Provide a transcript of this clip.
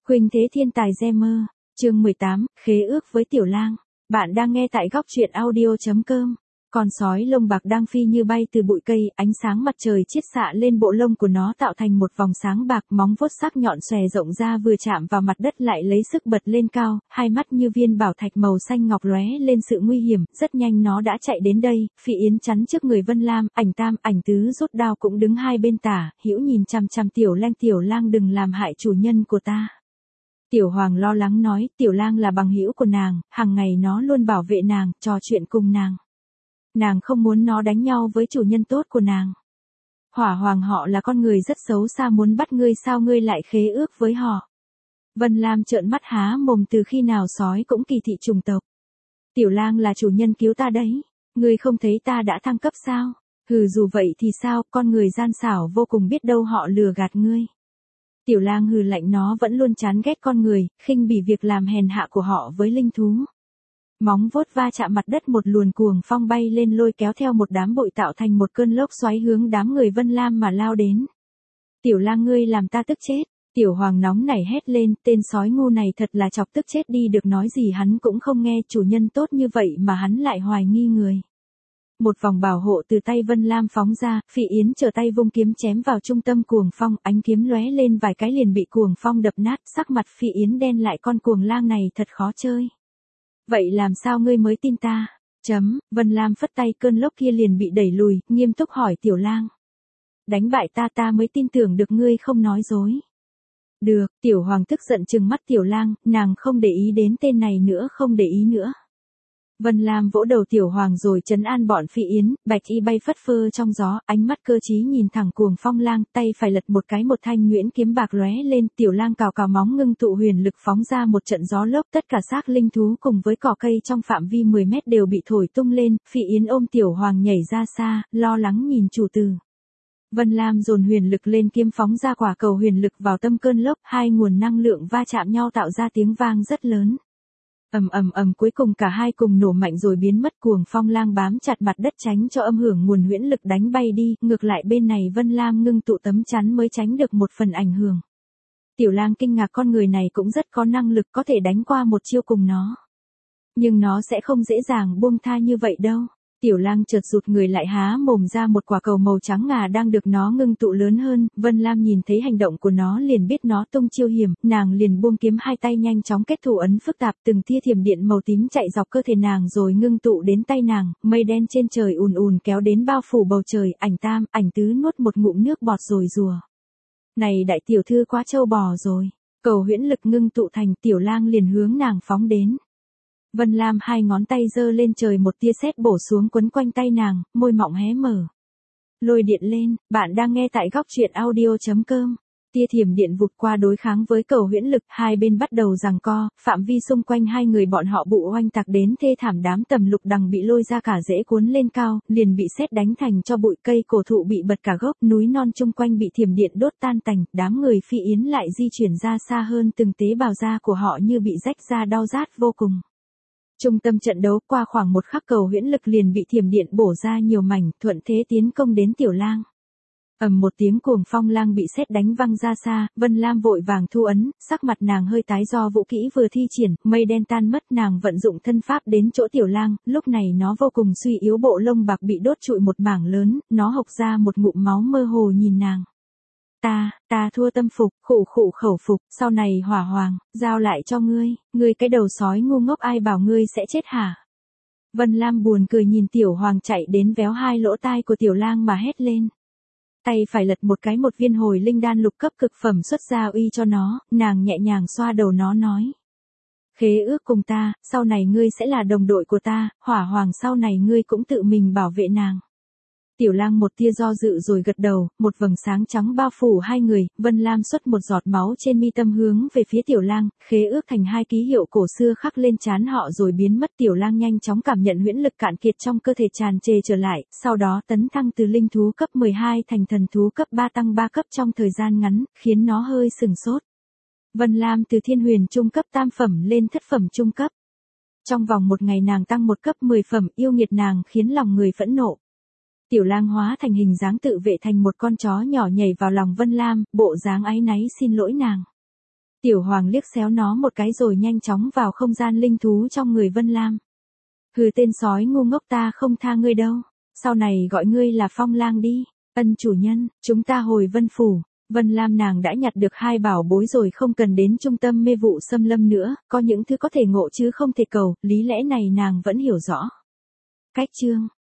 Khuynh Thế Thiên Tài Gamer, chương 18, khế ước với Tiểu Lang. Bạn đang nghe tại góc truyện audio.com. Con sói lông bạc đang phi như bay từ bụi cây, ánh sáng mặt trời chiết xạ lên bộ lông của nó tạo thành một vòng sáng bạc, móng vuốt sắc nhọn xòe rộng ra vừa chạm vào mặt đất lại lấy sức bật lên cao, hai mắt như viên bảo thạch màu xanh ngọc lóe lên sự nguy hiểm, rất nhanh nó đã chạy đến đây, Phi Yến chắn trước người Vân Lam, Ảnh Tam, Ảnh Tứ rút đao cũng đứng hai bên tả, hữu nhìn chằm chằm Tiểu Lang đừng làm hại chủ nhân của ta. Tiểu Hoàng lo lắng nói, Tiểu Lang là bằng hữu của nàng, hàng ngày nó luôn bảo vệ nàng, trò chuyện cùng nàng. Nàng không muốn nó đánh nhau với chủ nhân tốt của nàng. Hỏa Hoàng họ là con người rất xấu xa, muốn bắt ngươi sao ngươi lại khế ước với họ. Vân Lam trợn mắt há mồm, từ khi nào sói cũng kỳ thị chủng tộc. Tiểu Lang là chủ nhân cứu ta đấy, ngươi không thấy ta đã thăng cấp sao? Hừ, dù vậy thì sao, con người gian xảo vô cùng, biết đâu họ lừa gạt ngươi. Tiểu Lang hừ lạnh, nó vẫn luôn chán ghét con người, khinh bỉ việc làm hèn hạ của họ với linh thú. Móng vuốt va chạm mặt đất, một luồng cuồng phong bay lên lôi kéo theo một đám bụi tạo thành một cơn lốc xoáy hướng đám người Vân Lam mà lao đến. Tiểu Lang, ngươi làm ta tức chết. Tiểu Hoàng nóng nảy hét lên, tên sói ngu này thật là chọc tức chết đi được, nói gì hắn cũng không nghe, chủ nhân tốt như vậy mà hắn lại hoài nghi người. Một vòng bảo hộ từ tay Vân Lam phóng ra, Phi Yến trở tay vung kiếm chém vào trung tâm cuồng phong, ánh kiếm lóe lên vài cái liền bị cuồng phong đập nát, sắc mặt Phi Yến đen lại, con cuồng lang này thật khó chơi. Vậy làm sao ngươi mới tin ta? Vân Lam phất tay, cơn lốc kia liền bị đẩy lùi, nghiêm túc hỏi Tiểu Lang. Đánh bại ta mới tin tưởng được, ngươi không nói dối. Được, Tiểu Hoàng tức giận trừng mắt Tiểu Lang, nàng không để ý đến tên này nữa, không để ý nữa. Vân Lam vỗ đầu Tiểu Hoàng rồi trấn an bọn Phi Yến, bạch y bay phất phơ trong gió, ánh mắt cơ trí nhìn thẳng cuồng phong lang, tay phải lật một cái, một thanh nhuyễn kiếm bạc lóe lên, Tiểu Lang cào cào móng ngưng tụ huyền lực phóng ra một trận gió lốc, tất cả xác linh thú cùng với cỏ cây trong phạm vi 10 mét đều bị thổi tung lên, Phi Yến ôm Tiểu Hoàng nhảy ra xa, lo lắng nhìn chủ tử. Vân Lam dồn huyền lực lên, kiếm phóng ra quả cầu huyền lực vào tâm cơn lốc, hai nguồn năng lượng va chạm nhau tạo ra tiếng vang rất lớn. Cuối cùng cả hai cùng nổ mạnh rồi biến mất, cuồng phong lang bám chặt mặt đất tránh cho âm hưởng nguồn huyễn lực đánh bay đi, ngược lại bên này Vân Lam ngưng tụ tấm chắn mới tránh được một phần ảnh hưởng. Tiểu Lang kinh ngạc, con người này cũng rất có năng lực, có thể đánh qua một chiêu cùng nó. Nhưng nó sẽ không dễ dàng buông tha như vậy đâu. Tiểu Lang chợt rụt người lại, há mồm ra, một quả cầu màu trắng ngà đang được nó ngưng tụ lớn hơn, Vân Lam nhìn thấy hành động của nó liền biết nó tung chiêu hiểm, nàng liền buông kiếm, hai tay nhanh chóng kết thủ ấn phức tạp, từng tia thiểm điện màu tím chạy dọc cơ thể nàng rồi ngưng tụ đến tay nàng, mây đen trên trời ùn ùn kéo đến bao phủ bầu trời, Ảnh Tam, Ảnh Tứ nuốt một ngụm nước bọt rồi rùa. Này đại tiểu thư quá trâu bò rồi. Cầu huyễn lực ngưng tụ thành, Tiểu Lang liền hướng nàng phóng đến. Vân Lam hai ngón tay giơ lên trời, một tia sét bổ xuống quấn quanh tay nàng, môi mọng hé mở. Lôi điện lên, bạn đang nghe tại góc truyện audio.com. Tia thiểm điện vụt qua đối kháng với cầu huyễn lực, hai bên bắt đầu giằng co, phạm vi xung quanh hai người bọn họ bụ oanh tạc đến thê thảm, đám tầm lục đằng bị lôi ra cả rễ cuốn lên cao, liền bị sét đánh thành cho bụi, cây cổ thụ bị bật cả gốc, núi non chung quanh bị thiểm điện đốt tan tành, đám người Phi Yến lại di chuyển ra xa hơn, từng tế bào da của họ như bị rách ra, đau rát vô cùng. Trung tâm trận đấu, qua khoảng một khắc cầu huyễn lực liền bị thiểm điện bổ ra nhiều mảnh, thuận thế tiến công đến Tiểu Lang. Một tiếng, cuồng phong lang bị sét đánh văng ra xa, Vân Lam vội vàng thu ấn, sắc mặt nàng hơi tái do vũ kỹ vừa thi triển, mây đen tan mất, nàng vận dụng thân pháp đến chỗ Tiểu Lang, lúc này nó vô cùng suy yếu, bộ lông bạc bị đốt trụi một mảng lớn, nó hộc ra một ngụm máu, mơ hồ nhìn nàng. Ta thua tâm phục, khẩu phục, sau này Hỏa Hoàng, giao lại cho ngươi cái đầu sói ngu ngốc, ai bảo ngươi sẽ chết hả? Vân Lam buồn cười nhìn Tiểu Hoàng chạy đến, véo hai lỗ tai của Tiểu Lang mà hét lên. Tay phải lật một cái, một viên hồi linh đan lục cấp cực phẩm xuất ra uy cho nó, nàng nhẹ nhàng xoa đầu nó nói. Khế ước cùng ta, sau này ngươi sẽ là đồng đội của ta, Hỏa Hoàng sau này ngươi cũng tự mình bảo vệ nàng. Tiểu Lang một tia do dự rồi gật đầu, một vầng sáng trắng bao phủ hai người, Vân Lam xuất một giọt máu trên mi tâm hướng về phía Tiểu Lang, khế ước thành hai ký hiệu cổ xưa khắc lên trán họ rồi biến mất. Tiểu Lang nhanh chóng cảm nhận huyễn lực cạn kiệt trong cơ thể tràn trề trở lại, sau đó tấn thăng từ linh thú cấp 12 thành thần thú cấp 3, tăng 3 cấp trong thời gian ngắn, khiến nó hơi sừng sốt. Vân Lam từ thiên huyền trung cấp tam phẩm lên thất phẩm trung cấp. Trong vòng một ngày nàng tăng một cấp 10 phẩm, yêu nghiệt nàng khiến lòng người phẫn nộ. Tiểu Lang hóa thành hình dáng tự vệ thành một con chó nhỏ nhảy vào lòng Vân Lam, bộ dáng áy náy xin lỗi nàng. Tiểu Hoàng liếc xéo nó một cái rồi nhanh chóng vào không gian linh thú trong người Vân Lam. Hừ, tên sói ngu ngốc, ta không tha ngươi đâu. Sau này gọi ngươi là Phong Lang đi. Ân chủ nhân, chúng ta hồi Vân Phủ. Vân Lam nàng đã nhặt được 2 bảo bối rồi, không cần đến trung tâm mê vụ xâm lâm nữa, có những thứ có thể ngộ chứ không thể cầu, lý lẽ này nàng vẫn hiểu rõ. Cách chương